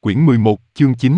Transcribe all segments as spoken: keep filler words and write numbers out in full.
Quyển mười một, chương chín.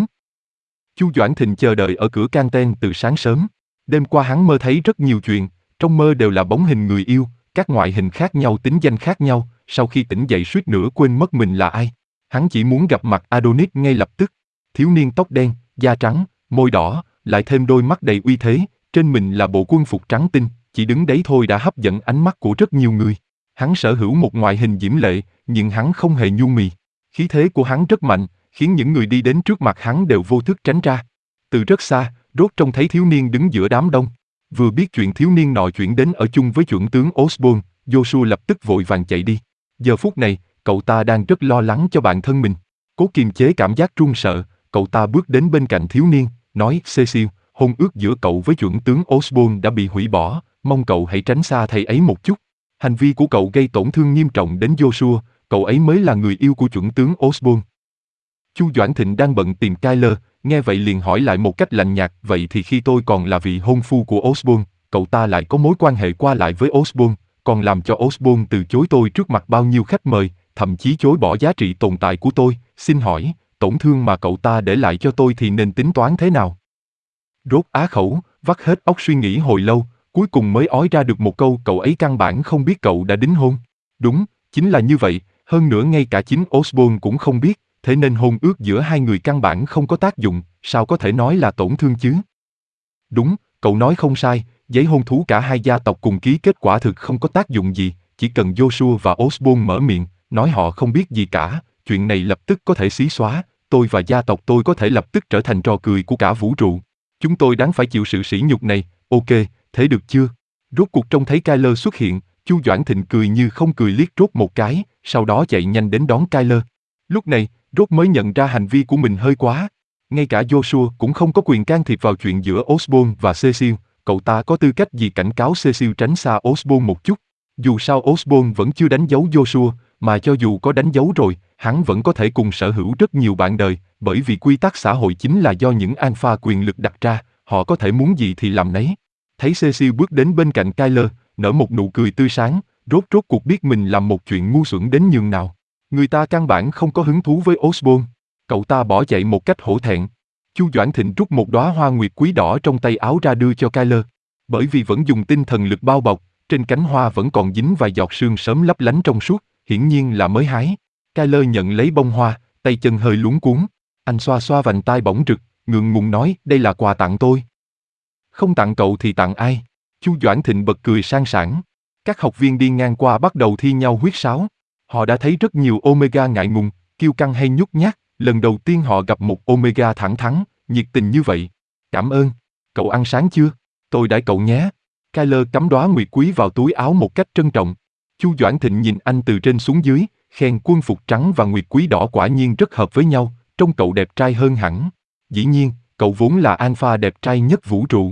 Chu Doãn Thịnh chờ đợi ở cửa canteen từ sáng sớm. Đêm qua hắn mơ thấy rất nhiều chuyện, trong mơ đều là bóng hình người yêu, các ngoại hình khác nhau, tính danh khác nhau, sau khi tỉnh dậy suýt nữa quên mất mình là ai. Hắn chỉ muốn gặp mặt Adonis ngay lập tức. Thiếu niên tóc đen, da trắng, môi đỏ, lại thêm đôi mắt đầy uy thế, trên mình là bộ quân phục trắng tinh, chỉ đứng đấy thôi đã hấp dẫn ánh mắt của rất nhiều người. Hắn sở hữu một ngoại hình diễm lệ, nhưng hắn không hề nhu mì. Khí thế của hắn rất mạnh, khiến những người đi đến trước mặt hắn đều vô thức tránh ra. Từ rất xa, Rốt trông thấy thiếu niên đứng giữa đám đông. Vừa biết chuyện thiếu niên nọ chuyển đến ở chung với chuẩn tướng Osborn, Joshua lập tức vội vàng chạy đi. Giờ phút này, cậu ta đang rất lo lắng cho bản thân mình. Cố kiềm chế cảm giác run sợ, cậu ta bước đến bên cạnh thiếu niên, nói: Cecil, hôn ước giữa cậu với chuẩn tướng Osborn đã bị hủy bỏ, mong cậu hãy tránh xa thầy ấy một chút. Hành vi của cậu gây tổn thương nghiêm trọng đến Joshua, cậu ấy mới là người yêu của chuẩn tướng Osborn. Chu Doãn Thịnh đang bận tìm Kyler, nghe vậy liền hỏi lại một cách lạnh nhạt: vậy thì khi tôi còn là vị hôn phu của Osborn, cậu ta lại có mối quan hệ qua lại với Osborn, còn làm cho Osborn từ chối tôi trước mặt bao nhiêu khách mời, thậm chí chối bỏ giá trị tồn tại của tôi, xin hỏi, tổn thương mà cậu ta để lại cho tôi thì nên tính toán thế nào? Rốt á khẩu, vắt hết óc suy nghĩ hồi lâu, cuối cùng mới ói ra được một câu: cậu ấy căn bản không biết cậu đã đính hôn. Đúng, chính là như vậy, hơn nữa ngay cả chính Osborn cũng không biết, thế nên hôn ước giữa hai người căn bản không có tác dụng, sao có thể nói là tổn thương chứ? Đúng, cậu nói không sai, giấy hôn thú cả hai gia tộc cùng ký kết quả thực không có tác dụng gì, chỉ cần Joshua và Osborn mở miệng, nói họ không biết gì cả, chuyện này lập tức có thể xí xóa, tôi và gia tộc tôi có thể lập tức trở thành trò cười của cả vũ trụ. Chúng tôi đáng phải chịu sự sỉ nhục này, ok, thế được chưa? Rốt cuộc trông thấy Kyler xuất hiện, Chu Doãn Thịnh cười như không cười liếc Rốt một cái, sau đó chạy nhanh đến đón Kyler. Lúc này, Rốt mới nhận ra hành vi của mình hơi quá. Ngay cả Joshua cũng không có quyền can thiệp vào chuyện giữa Osborn và Cecil, cậu ta có tư cách gì cảnh cáo Cecil tránh xa Osborn một chút. Dù sao Osborn vẫn chưa đánh dấu Joshua, mà cho dù có đánh dấu rồi, hắn vẫn có thể cùng sở hữu rất nhiều bạn đời, bởi vì quy tắc xã hội chính là do những alpha quyền lực đặt ra, họ có thể muốn gì thì làm nấy. Thấy Cecil bước đến bên cạnh Kyler, nở một nụ cười tươi sáng, Rốt rốt cuộc biết mình làm một chuyện ngu xuẩn đến nhường nào. Người ta căn bản không có hứng thú với Osborn. Cậu ta bỏ chạy một cách hổ thẹn. Chu Doãn Thịnh rút một đóa hoa nguyệt quý đỏ trong tay áo ra đưa cho Kyler. Bởi vì vẫn dùng tinh thần lực bao bọc, trên cánh hoa vẫn còn dính vài giọt sương sớm lấp lánh trong suốt, hiển nhiên là mới hái. Kyler nhận lấy bông hoa, tay chân hơi luống cuống. Anh xoa xoa vành tai bỏng rực, ngượng ngùng nói: đây là quà tặng tôi. Không tặng cậu thì tặng ai? Chu Doãn Thịnh bật cười sang sảng. Các học viên đi ngang qua bắt đầu thi nhau huýt sáo. Họ đã thấy rất nhiều Omega ngại ngùng, kiêu căng hay nhút nhát, lần đầu tiên họ gặp một Omega thẳng thắn, nhiệt tình như vậy. Cảm ơn. Cậu ăn sáng chưa? Tôi đãi cậu nhé. Kyler cắm đóa nguyệt quý vào túi áo một cách trân trọng. Chu Doãn Thịnh nhìn anh từ trên xuống dưới, khen quân phục trắng và nguyệt quý đỏ quả nhiên rất hợp với nhau, trông cậu đẹp trai hơn hẳn. Dĩ nhiên, cậu vốn là alpha đẹp trai nhất vũ trụ.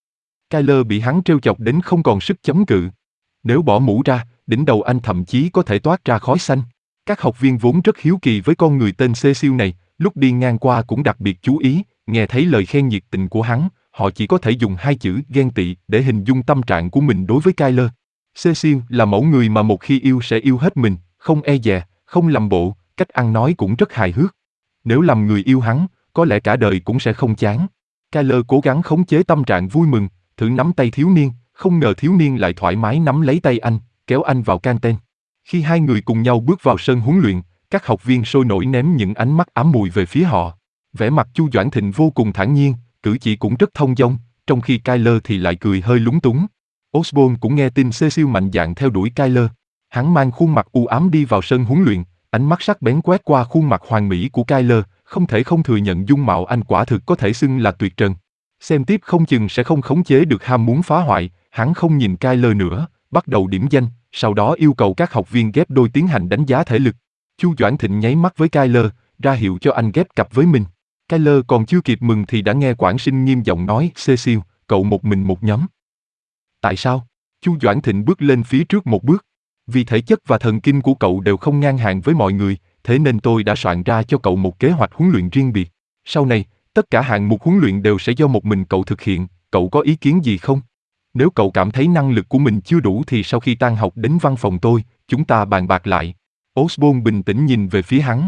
Kyler bị hắn trêu chọc đến không còn sức chống cự. Nếu bỏ mũ ra, đỉnh đầu anh thậm chí có thể toát ra khói xanh. Các học viên vốn rất hiếu kỳ với con người tên Cecil này, lúc đi ngang qua cũng đặc biệt chú ý, nghe thấy lời khen nhiệt tình của hắn, họ chỉ có thể dùng hai chữ ghen tị để hình dung tâm trạng của mình đối với Kyler. Cecil là mẫu người mà một khi yêu sẽ yêu hết mình, không e dè, không làm bộ, cách ăn nói cũng rất hài hước. Nếu làm người yêu hắn, có lẽ cả đời cũng sẽ không chán. Kyler cố gắng khống chế tâm trạng vui mừng, thử nắm tay thiếu niên, không ngờ thiếu niên lại thoải mái nắm lấy tay anh, kéo anh vào canteen. Khi hai người cùng nhau bước vào sân huấn luyện, các học viên sôi nổi ném những ánh mắt ám mùi về phía họ. Vẻ mặt Chu Doãn Thịnh vô cùng thản nhiên, cử chỉ cũng rất thông dong, trong khi Kyler thì lại cười hơi lúng túng. Osborn cũng nghe tin Cecil mạnh dạn theo đuổi Kyler. Hắn mang khuôn mặt u ám đi vào sân huấn luyện, ánh mắt sắc bén quét qua khuôn mặt hoàn mỹ của Kyler, không thể không thừa nhận dung mạo anh quả thực có thể xưng là tuyệt trần. Xem tiếp không chừng sẽ không khống chế được ham muốn phá hoại, hắn không nhìn Kyler nữa, bắt đầu điểm danh, sau đó yêu cầu các học viên ghép đôi tiến hành đánh giá thể lực. Chu Doãn Thịnh nháy mắt với Kyler, ra hiệu cho anh ghép cặp với mình. Kyler còn chưa kịp mừng thì đã nghe quản sinh nghiêm giọng nói: Cecil, cậu một mình một nhóm. Tại sao? Chu Doãn Thịnh bước lên phía trước một bước. Vì thể chất và thần kinh của cậu đều không ngang hàng với mọi người, thế nên tôi đã soạn ra cho cậu một kế hoạch huấn luyện riêng biệt. Sau này, tất cả hạng mục huấn luyện đều sẽ do một mình cậu thực hiện, cậu có ý kiến gì không? Nếu cậu cảm thấy năng lực của mình chưa đủ thì sau khi tan học đến văn phòng tôi, chúng ta bàn bạc lại. Osborn bình tĩnh nhìn về phía hắn.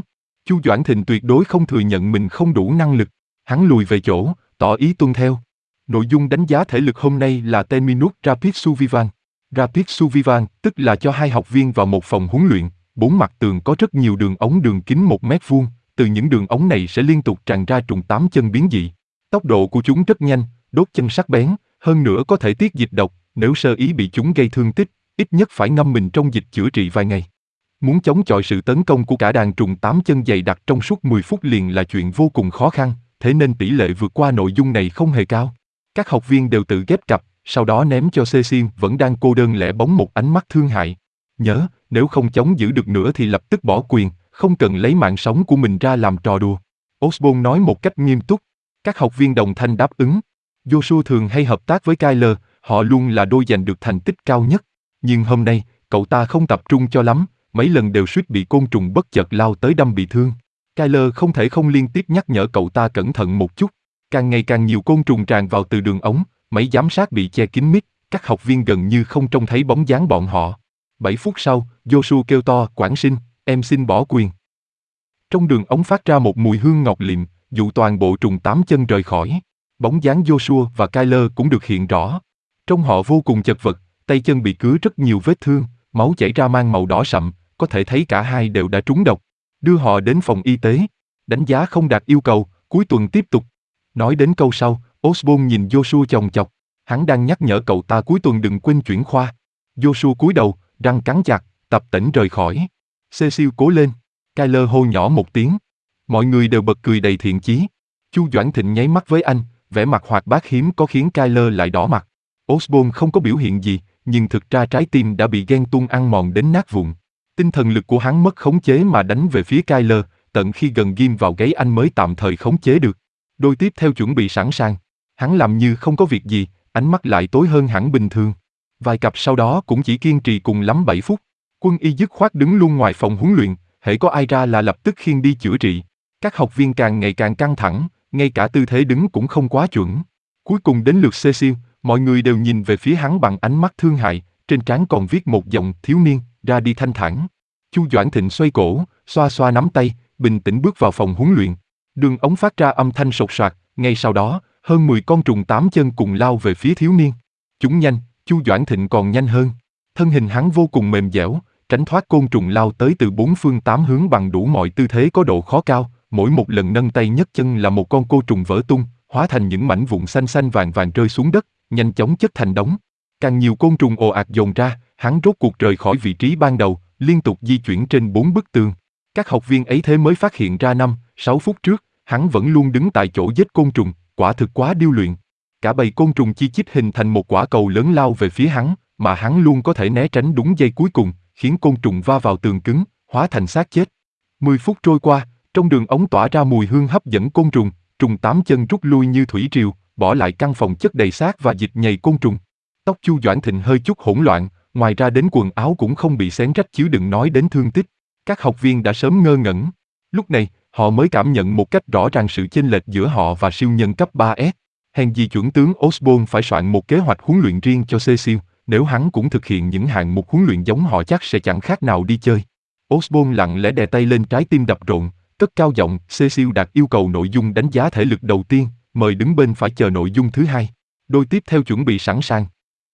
Chu Doãn Thịnh tuyệt đối không thừa nhận mình không đủ năng lực. Hắn lùi về chỗ, tỏ ý tuân theo. Nội dung đánh giá thể lực hôm nay là ten minute Rapid Survival. Rapid Survival tức là cho hai học viên vào một phòng huấn luyện, bốn mặt tường có rất nhiều đường ống đường kính một mét vuông, từ những đường ống này sẽ liên tục tràn ra trùng tám chân biến dị. Tốc độ của chúng rất nhanh, đốt chân sắc bén, hơn nữa có thể tiết dịch độc, nếu sơ ý bị chúng gây thương tích, ít nhất phải ngâm mình trong dịch chữa trị vài ngày. Muốn chống chọi sự tấn công của cả đàn trùng tám chân dày đặc trong suốt mười phút liền là chuyện vô cùng khó khăn, thế nên tỷ lệ vượt qua nội dung này không hề cao. Các học viên đều tự ghép cặp, sau đó ném cho Cecil vẫn đang cô đơn lẻ bóng một ánh mắt thương hại. Nhớ, nếu không chống giữ được nữa thì lập tức bỏ quyền, không cần lấy mạng sống của mình ra làm trò đùa. Osborn nói một cách nghiêm túc. Các học viên đồng thanh đáp ứng. Joshua thường hay hợp tác với Kyler, họ luôn là đôi giành được thành tích cao nhất. Nhưng hôm nay, cậu ta không tập trung cho lắm, mấy lần đều suýt bị côn trùng bất chợt lao tới đâm bị thương. Kyler không thể không liên tiếp nhắc nhở cậu ta cẩn thận một chút. Càng ngày càng nhiều côn trùng tràn vào từ đường ống, máy giám sát bị che kín mít, các học viên gần như không trông thấy bóng dáng bọn họ. Bảy phút sau, Joshua kêu to, "Quản sinh, em xin bỏ quyền." Trong đường ống phát ra một mùi hương ngọc liệm, dụ toàn bộ trùng tám chân rời khỏi. Bóng dáng Joshua và Kyler cũng được hiện rõ. Trông họ vô cùng chật vật, tay chân bị cứa rất nhiều vết thương, máu chảy ra mang màu đỏ sậm, có thể thấy cả hai đều đã trúng độc. Đưa họ đến phòng y tế. Đánh giá không đạt yêu cầu, cuối tuần tiếp tục. Nói đến câu sau, Osborn nhìn Joshua chòng chọc. Hắn đang nhắc nhở cậu ta cuối tuần đừng quên chuyển khoa. Joshua cúi đầu, răng cắn chặt, tập tễnh rời khỏi. Cecil cố lên. Kyler hô nhỏ một tiếng. Mọi người đều bật cười đầy thiện chí. Chu Doãn Thịnh nháy mắt với anh, vẻ mặt hoạt bát hiếm có khiến Kyler lại đỏ mặt. Osborn không có biểu hiện gì, nhưng thực ra trái tim đã bị ghen tuông ăn mòn đến nát vụn. Tinh thần lực của hắn mất khống chế mà đánh về phía Kyler, tận khi gần ghim vào gáy anh mới tạm thời khống chế được. Đôi tiếp theo chuẩn bị sẵn sàng. Hắn làm như không có việc gì, ánh mắt lại tối hơn hẳn bình thường. Vài cặp sau đó cũng chỉ kiên trì cùng lắm bảy phút. Quân y dứt khoát đứng luôn ngoài phòng huấn luyện, hễ có ai ra là lập tức khiêng đi chữa trị. Các học viên càng ngày càng căng thẳng, ngay cả tư thế đứng cũng không quá chuẩn. Cuối cùng đến lượt Cecil, mọi người đều nhìn về phía hắn bằng ánh mắt thương hại, trên trán còn viết một dòng thiếu niên, ra đi thanh thản. Chu Doãn Thịnh xoay cổ, xoa xoa nắm tay, bình tĩnh bước vào phòng huấn luyện. Đường ống phát ra âm thanh sột soạt, ngay sau đó, hơn mười con trùng tám chân cùng lao về phía thiếu niên. Chúng nhanh, Chu Doãn Thịnh còn nhanh hơn. Thân hình hắn vô cùng mềm dẻo, tránh thoát côn trùng lao tới từ bốn phương tám hướng bằng đủ mọi tư thế có độ khó cao, mỗi một lần nâng tay nhấc chân là một con côn trùng vỡ tung, hóa thành những mảnh vụn xanh xanh vàng vàng rơi xuống đất, nhanh chóng chất thành đống. Càng nhiều côn trùng ồ ạt dồn ra, hắn rốt cuộc rời khỏi vị trí ban đầu, liên tục di chuyển trên bốn bức tường. Các học viên ấy thế mới phát hiện ra năm, sáu phút trước, hắn vẫn luôn đứng tại chỗ giết côn trùng, quả thực quá điêu luyện. Cả bầy côn trùng chi chít hình thành một quả cầu lớn lao về phía hắn, mà hắn luôn có thể né tránh đúng giây cuối cùng, khiến côn trùng va vào tường cứng, hóa thành xác chết. Mười phút trôi qua, trong đường ống tỏa ra mùi hương hấp dẫn côn trùng, trùng tám chân rút lui như thủy triều, bỏ lại căn phòng chất đầy xác và dịch nhầy côn trùng. Tóc Chu Doãn Thịnh hơi chút hỗn loạn, ngoài ra đến quần áo cũng không bị xén rách chứ đừng nói đến thương tích. Các học viên đã sớm ngơ ngẩn. Lúc này, họ mới cảm nhận một cách rõ ràng sự chênh lệch giữa họ và siêu nhân cấp ba S. Hèn gì chuẩn tướng Osborn phải soạn một kế hoạch huấn luyện riêng cho Cecil, nếu hắn cũng thực hiện những hạng mục huấn luyện giống họ chắc sẽ chẳng khác nào đi chơi. Osborn lặng lẽ đè tay lên trái tim đập rộn, cất cao giọng, Cecil đạt yêu cầu nội dung đánh giá thể lực đầu tiên, mời đứng bên phải chờ nội dung thứ hai. Đôi tiếp theo chuẩn bị sẵn sàng.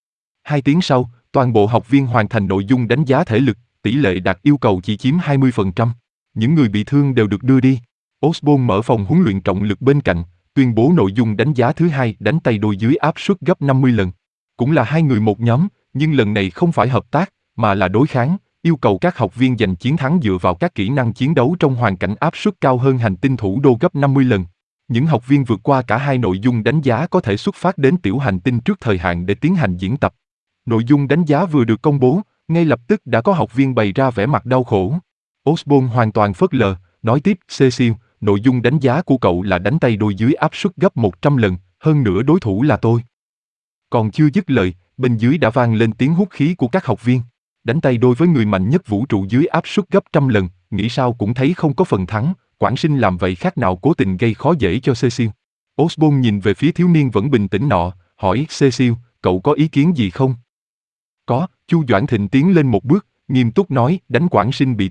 Hai tiếng sau, toàn bộ học viên hoàn thành nội dung đánh giá thể lực, tỷ lệ đạt yêu cầu chỉ chiếm hai mươi phần trăm. Những người bị thương đều được đưa đi. Osborn mở phòng huấn luyện trọng lực bên cạnh, tuyên bố nội dung đánh giá thứ hai đánh tay đôi dưới áp suất gấp năm mươi lần. Cũng là hai người một nhóm, nhưng lần này không phải hợp tác, mà là đối kháng, yêu cầu các học viên giành chiến thắng dựa vào các kỹ năng chiến đấu trong hoàn cảnh áp suất cao hơn hành tinh thủ đô gấp năm mươi lần. Những học viên vượt qua cả hai nội dung đánh giá có thể xuất phát đến tiểu hành tinh trước thời hạn để tiến hành diễn tập. Nội dung đánh giá vừa được công bố, ngay lập tức đã có học viên bày ra vẻ mặt đau khổ. Osborn hoàn toàn phớt lờ, nói tiếp, Cecil, nội dung đánh giá của cậu là đánh tay đôi dưới áp suất gấp một trăm lần, hơn nữa đối thủ là tôi. Còn chưa dứt lời, bên dưới đã vang lên tiếng hút khí của các học viên. Đánh tay đôi với người mạnh nhất vũ trụ dưới áp suất gấp trăm lần, nghĩ sao cũng thấy không có phần thắng, quản sinh làm vậy khác nào cố tình gây khó dễ cho Cecil. Osborn nhìn về phía thiếu niên vẫn bình tĩnh nọ, hỏi, Cecil, cậu có ý kiến gì không? Có, Chu Doãn Thịnh tiến lên một bước, nghiêm túc nói, đánh quản sinh bị thương,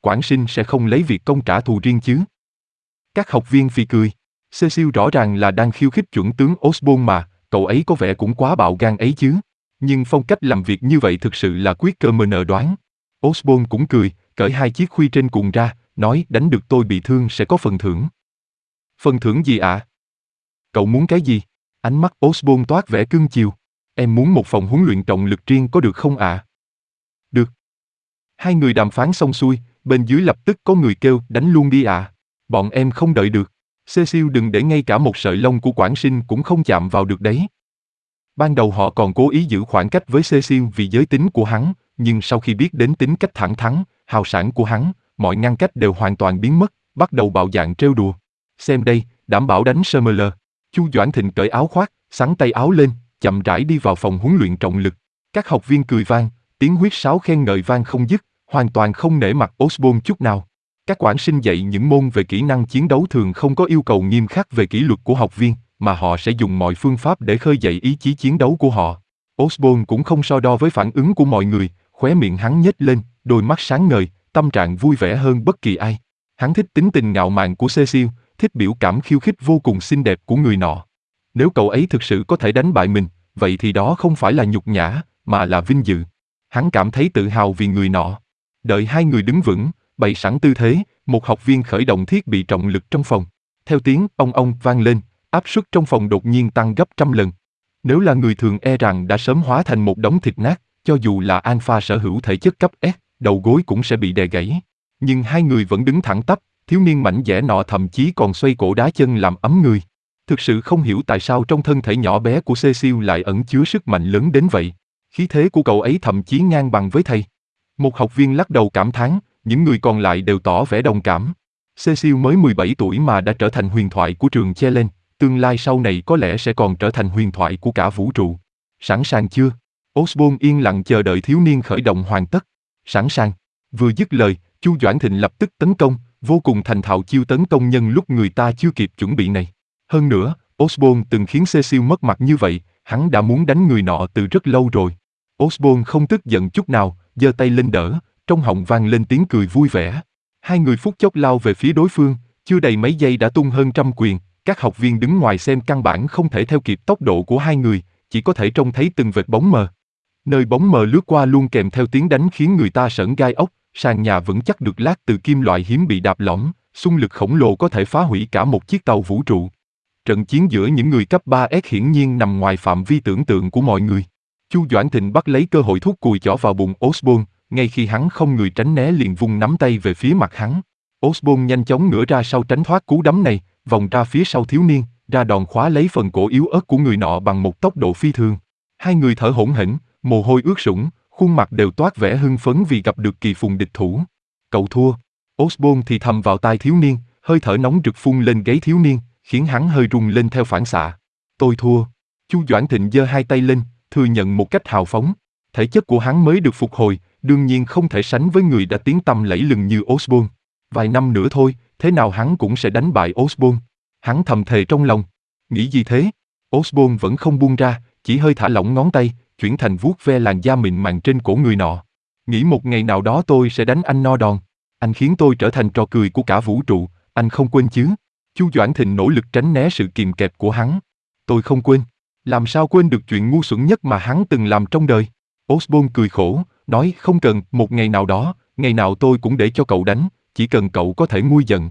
quản sinh sẽ không lấy việc công trả thù riêng chứ. Các học viên phì cười. Cecil rõ ràng là đang khiêu khích chuẩn tướng Osborn mà, cậu ấy có vẻ cũng quá bạo gan ấy chứ. Nhưng phong cách làm việc như vậy thực sự là quyết cơ mờ nờ đoán. Osborn cũng cười, cởi hai chiếc khuy trên cùng ra, nói đánh được tôi bị thương sẽ có phần thưởng. Phần thưởng gì ạ? À? Cậu muốn cái gì? Ánh mắt Osborn toát vẻ cưng chiều. Em muốn một phòng huấn luyện trọng lực riêng có được không ạ? À? Được. Hai người đàm phán xong xuôi, bên dưới lập tức có người kêu đánh luôn đi ạ. À. Bọn em không đợi được. Cecil đừng để ngay cả một sợi lông của quản sinh cũng không chạm vào được đấy. Ban đầu họ còn cố ý giữ khoảng cách với Cecil vì giới tính của hắn, nhưng sau khi biết đến tính cách thẳng thắn, hào sảng của hắn, mọi ngăn cách đều hoàn toàn biến mất, bắt đầu bạo dạn trêu đùa. Xem đây, đảm bảo đánh Summerler. Chu Doãn Thịnh cởi áo khoác, xắn tay áo lên, chậm rãi đi vào phòng huấn luyện trọng lực. Các học viên cười vang, tiếng huýt sáo khen ngợi vang không dứt, hoàn toàn không nể mặt Osborn chút nào. Các quản sinh dạy những môn về kỹ năng chiến đấu thường không có yêu cầu nghiêm khắc về kỷ luật của học viên, mà họ sẽ dùng mọi phương pháp để khơi dậy ý chí chiến đấu của họ. Osborn cũng không so đo với phản ứng của mọi người, khóe miệng hắn nhếch lên, đôi mắt sáng ngời, tâm trạng vui vẻ hơn bất kỳ ai. Hắn thích tính tình ngạo mạn của Cecil, thích biểu cảm khiêu khích vô cùng xinh đẹp của người nọ. Nếu cậu ấy thực sự có thể đánh bại mình, vậy thì đó không phải là nhục nhã, mà là vinh dự. Hắn cảm thấy tự hào vì người nọ. Đợi hai người đứng vững, bày sẵn tư thế, một học viên khởi động thiết bị trọng lực trong phòng. Theo tiếng ong ong vang lên, áp suất trong phòng đột nhiên tăng gấp trăm lần. Nếu là người thường e rằng đã sớm hóa thành một đống thịt nát, cho dù là Alpha sở hữu thể chất cấp S, đầu gối cũng sẽ bị đè gãy. Nhưng hai người vẫn đứng thẳng tắp, thiếu niên mảnh dẻ nọ thậm chí còn xoay cổ đá chân làm ấm người. Thực sự không hiểu tại sao trong thân thể nhỏ bé của Cecil lại ẩn chứa sức mạnh lớn đến vậy. Khí thế của cậu ấy thậm chí ngang bằng với thầy. Một học viên lắc đầu cảm thán, những người còn lại đều tỏ vẻ đồng cảm. Cecil mới mười bảy tuổi mà đã trở thành huyền thoại của trường Chelen, tương lai sau này có lẽ sẽ còn trở thành huyền thoại của cả vũ trụ. Sẵn sàng chưa? Osborn yên lặng chờ đợi thiếu niên khởi động hoàn tất. Sẵn sàng. Vừa dứt lời, Chu Doãn Thịnh lập tức tấn công, vô cùng thành thạo chiêu tấn công nhân lúc người ta chưa kịp chuẩn bị này. Hơn nữa, Osborn từng khiến Cecil mất mặt như vậy, hắn đã muốn đánh người nọ từ rất lâu rồi. Osborn không tức giận chút nào, giơ tay lên đỡ, trong họng vang lên tiếng cười vui vẻ. Hai người phút chốc lao về phía đối phương, chưa đầy mấy giây đã tung hơn trăm quyền, các học viên đứng ngoài xem căn bản không thể theo kịp tốc độ của hai người, chỉ có thể trông thấy từng vệt bóng mờ. Nơi bóng mờ lướt qua luôn kèm theo tiếng đánh khiến người ta sởn gai ốc, sàn nhà vững chắc được lát từ kim loại hiếm bị đạp lõm, xung lực khổng lồ có thể phá hủy cả một chiếc tàu vũ trụ. Trận chiến giữa những người cấp ba S hiển nhiên nằm ngoài phạm vi tưởng tượng của mọi người. Chu Doãn Thịnh bắt lấy cơ hội thúc cùi chỏ vào bụng Osborn, ngay khi hắn không người tránh né liền vung nắm tay về phía mặt hắn. Osborn nhanh chóng ngửa ra sau tránh thoát cú đấm này, vòng ra phía sau thiếu niên, ra đòn khóa lấy phần cổ yếu ớt của người nọ bằng một tốc độ phi thường. Hai người thở hổn hển, mồ hôi ướt sũng, khuôn mặt đều toát vẻ hưng phấn vì gặp được kỳ phùng địch thủ. Cậu thua. Osborn thì thầm vào tai thiếu niên, hơi thở nóng rực phun lên gáy thiếu niên, khiến hắn hơi rung lên theo phản xạ. Tôi thua. Chu Doãn Thịnh giơ hai tay lên, thừa nhận một cách hào phóng. Thể chất của hắn mới được phục hồi, đương nhiên không thể sánh với người đã tiếng tăm lẫy lừng như Osborn. Vài năm nữa thôi, thế nào hắn cũng sẽ đánh bại Osborn. Hắn thầm thề trong lòng. Nghĩ gì thế? Osborn vẫn không buông ra, chỉ hơi thả lỏng ngón tay, chuyển thành vuốt ve làn da mịn màng trên cổ người nọ. Nghĩ một ngày nào đó tôi sẽ đánh anh no đòn. Anh khiến tôi trở thành trò cười của cả vũ trụ, anh không quên chứ? Chu Doãn Thịnh nỗ lực tránh né sự kìm kẹp của hắn. Tôi không quên. Làm sao quên được chuyện ngu xuẩn nhất mà hắn từng làm trong đời? Osborn cười khổ, nói không cần, một ngày nào đó, ngày nào tôi cũng để cho cậu đánh, chỉ cần cậu có thể nguôi giận.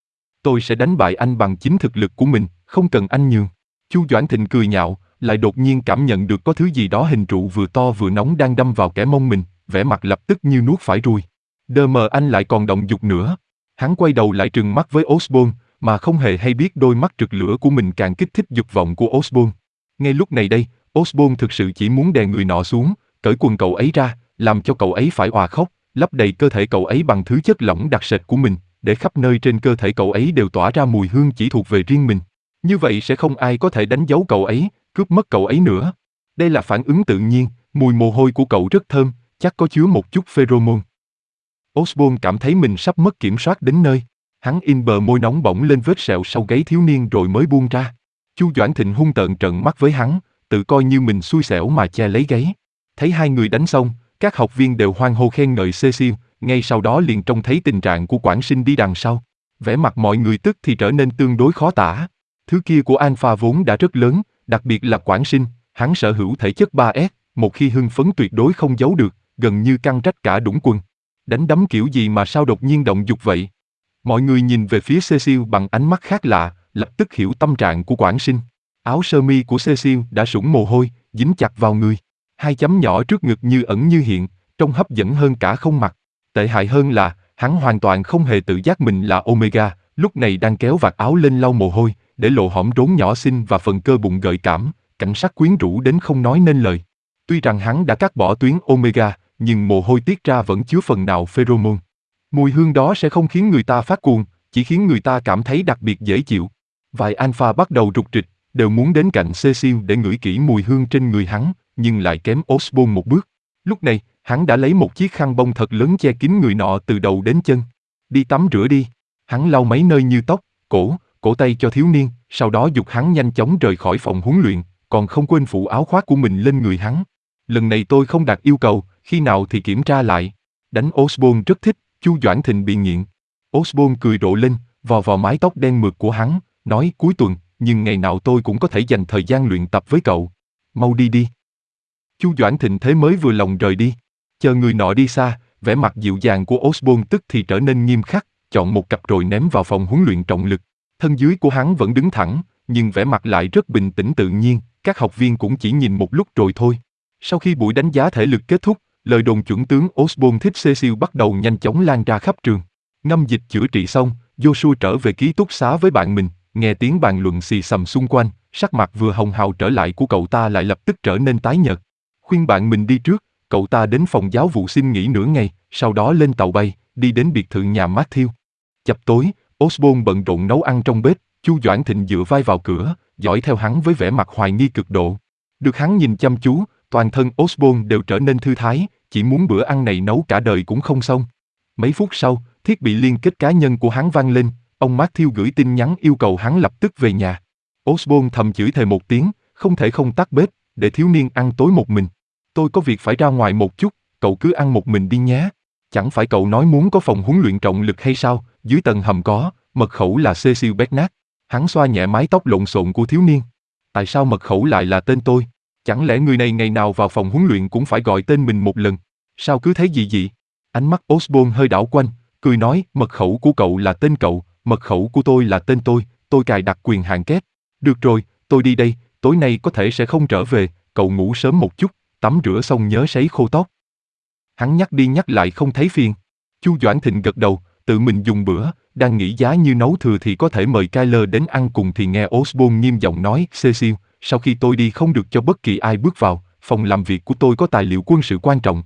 Tôi sẽ đánh bại anh bằng chính thực lực của mình, không cần anh nhường. Chu Doãn Thịnh cười nhạo, lại đột nhiên cảm nhận được có thứ gì đó hình trụ vừa to vừa nóng đang đâm vào kẻ mông mình, vẻ mặt lập tức như nuốt phải ruồi. Đờ mờ anh lại còn động dục nữa. Hắn quay đầu lại trừng mắt với Osborn, mà không hề hay biết đôi mắt rực lửa của mình càng kích thích dục vọng của Osborn. Ngay lúc này đây, Osborn thực sự chỉ muốn đè người nọ xuống, cởi quần cậu ấy ra, làm cho cậu ấy phải òa khóc, lấp đầy cơ thể cậu ấy bằng thứ chất lỏng đặc sệt của mình, để khắp nơi trên cơ thể cậu ấy đều tỏa ra mùi hương chỉ thuộc về riêng mình. Như vậy sẽ không ai có thể đánh dấu cậu ấy, cướp mất cậu ấy nữa. Đây là phản ứng tự nhiên, mùi mồ hôi của cậu rất thơm, chắc có chứa một chút pheromone. Osborn cảm thấy mình sắp mất kiểm soát đến nơi. Hắn in bờ môi nóng bỏng lên vết sẹo sau gáy thiếu niên rồi mới buông ra. Chu Doãn Thịnh hung tợn trợn mắt với hắn, tự coi như mình xui xẻo mà che lấy gáy. Thấy hai người đánh xong, các học viên đều hoan hô khen ngợi Cecil, ngay sau đó liền trông thấy tình trạng của Quảng Sinh đi đằng sau. Vẻ mặt mọi người tức thì trở nên tương đối khó tả. Thứ kia của Alpha vốn đã rất lớn, đặc biệt là Quảng Sinh, hắn sở hữu thể chất ba S, một khi hưng phấn tuyệt đối không giấu được, gần như căng rách cả đũng quần. Đánh đấm kiểu gì mà sao đột nhiên động dục vậy? Mọi người nhìn về phía Cecil bằng ánh mắt khác lạ, lập tức hiểu tâm trạng của Quảng Sinh. Áo sơ mi của Cecil đã sũng mồ hôi, dính chặt vào người. Hai chấm nhỏ trước ngực như ẩn như hiện, trông hấp dẫn hơn cả không mặc. Tệ hại hơn là, hắn hoàn toàn không hề tự giác mình là Omega, lúc này đang kéo vạt áo lên lau mồ hôi, để lộ hõm rốn nhỏ xinh và phần cơ bụng gợi cảm, cảnh sắc quyến rũ đến không nói nên lời. Tuy rằng hắn đã cắt bỏ tuyến Omega, nhưng mồ hôi tiết ra vẫn chứa phần nào pheromone. Mùi hương đó sẽ không khiến người ta phát cuồng, chỉ khiến người ta cảm thấy đặc biệt dễ chịu. Vài alpha bắt đầu rục rịch, đều muốn đến cạnh Cecil để ngửi kỹ mùi hương trên người hắn, nhưng lại kém Osborn một bước. Lúc này, hắn đã lấy một chiếc khăn bông thật lớn che kín người nọ từ đầu đến chân. Đi tắm rửa đi. Hắn lau mấy nơi như tóc, cổ, cổ tay cho thiếu niên, sau đó giục hắn nhanh chóng rời khỏi phòng huấn luyện, còn không quên phủ áo khoác của mình lên người hắn. Lần này tôi không đặt yêu cầu, khi nào thì kiểm tra lại. Đánh Osborn rất thích, Chu Doãn Thịnh bị nghiện. Osborn cười rộ lên, vò vò mái tóc đen mượt của hắn, nói cuối tuần, nhưng ngày nào tôi cũng có thể dành thời gian luyện tập với cậu. Mau đi đi. Chu Doãn Thịnh thế mới vừa lòng rời đi. Chờ người nọ đi xa, vẻ mặt dịu dàng của Osborn tức thì trở nên nghiêm khắc, chọn một cặp rồi ném vào phòng huấn luyện trọng lực. Thân dưới của hắn vẫn đứng thẳng, nhưng vẻ mặt lại rất bình tĩnh tự nhiên, các học viên cũng chỉ nhìn một lúc rồi thôi. Sau khi buổi đánh giá thể lực kết thúc, lời đồn chuẩn tướng Osborn thích Cecil bắt đầu nhanh chóng lan ra khắp trường. Ngâm dịch chữa trị xong, Joshua trở về ký túc xá với bạn mình, nghe tiếng bàn luận xì xầm xung quanh, sắc mặt vừa hồng hào trở lại của cậu ta lại lập tức trở nên tái nhợt. Khuyên bạn mình đi trước, cậu ta đến phòng giáo vụ xin nghỉ nửa ngày, sau đó lên tàu bay, đi đến biệt thự nhà Matthew. Chập tối, Osborn bận rộn nấu ăn trong bếp, Chu Doãn Thịnh dựa vai vào cửa, dõi theo hắn với vẻ mặt hoài nghi cực độ. Được hắn nhìn chăm chú, toàn thân Osborn đều trở nên thư thái, chỉ muốn bữa ăn này nấu cả đời cũng không xong. Mấy phút sau, thiết bị liên kết cá nhân của hắn vang lên, ông Matthew gửi tin nhắn yêu cầu hắn lập tức về nhà. Osborn thầm chửi thề một tiếng, không thể không tắt bếp, để thiếu niên ăn tối một mình. Tôi có việc phải ra ngoài một chút, cậu cứ ăn một mình đi nhé. Chẳng phải cậu nói muốn có phòng huấn luyện trọng lực hay sao, dưới tầng hầm có, mật khẩu là Cecil Bernard. Hắn xoa nhẹ mái tóc lộn xộn của thiếu niên. Tại sao mật khẩu lại là tên tôi? Chẳng lẽ người này ngày nào vào phòng huấn luyện cũng phải gọi tên mình một lần? Sao cứ thấy gì vậy? Ánh mắt Osborn hơi đảo quanh, cười nói, mật khẩu của cậu là tên cậu, mật khẩu của tôi là tên tôi, tôi cài đặt quyền hạn kép. Được rồi, tôi đi đây, tối nay có thể sẽ không trở về, cậu ngủ sớm một chút, tắm rửa xong nhớ sấy khô tóc. Hắn nhắc đi nhắc lại không thấy phiền. Chu Doãn Thịnh gật đầu, tự mình dùng bữa, đang nghĩ giá như nấu thừa thì có thể mời Kyler đến ăn cùng thì nghe Osborn nghiêm giọng nói, Cecil, sau khi tôi đi không được cho bất kỳ ai bước vào, phòng làm việc của tôi có tài liệu quân sự quan trọng.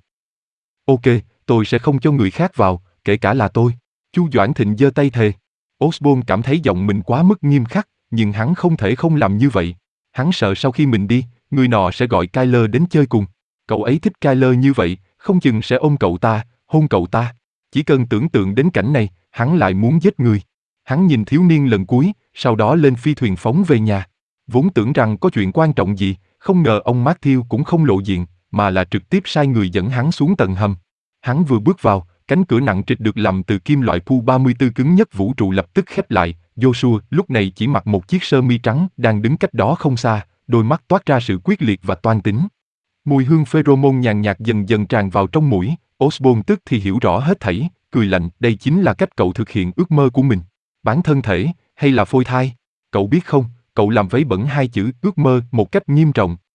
Ok, tôi sẽ không cho người khác vào, kể cả là tôi. Chu Doãn Thịnh giơ tay thề. Osborn cảm thấy giọng mình quá mức nghiêm khắc, nhưng hắn không thể không làm như vậy. Hắn sợ sau khi mình đi, người nọ sẽ gọi Kyler đến chơi cùng. Cậu ấy thích Kyler như vậy, không chừng sẽ ôm cậu ta, hôn cậu ta. Chỉ cần tưởng tượng đến cảnh này, hắn lại muốn giết người. Hắn nhìn thiếu niên lần cuối, sau đó lên phi thuyền phóng về nhà. Vốn tưởng rằng có chuyện quan trọng gì, không ngờ ông Matthew cũng không lộ diện, mà là trực tiếp sai người dẫn hắn xuống tầng hầm. Hắn vừa bước vào, cánh cửa nặng trịch được làm từ kim loại Pu ba mươi tư cứng nhất vũ trụ lập tức khép lại. Joshua lúc này chỉ mặc một chiếc sơ mi trắng, đang đứng cách đó không xa, đôi mắt toát ra sự quyết liệt và toan tính. Mùi hương pheromone nhàn nhạt dần dần tràn vào trong mũi, Osborn tức thì hiểu rõ hết thảy, cười lạnh, đây chính là cách cậu thực hiện ước mơ của mình. Bán thân thể, hay là phôi thai? Cậu biết không, cậu làm vấy bẩn hai chữ ước mơ một cách nghiêm trọng.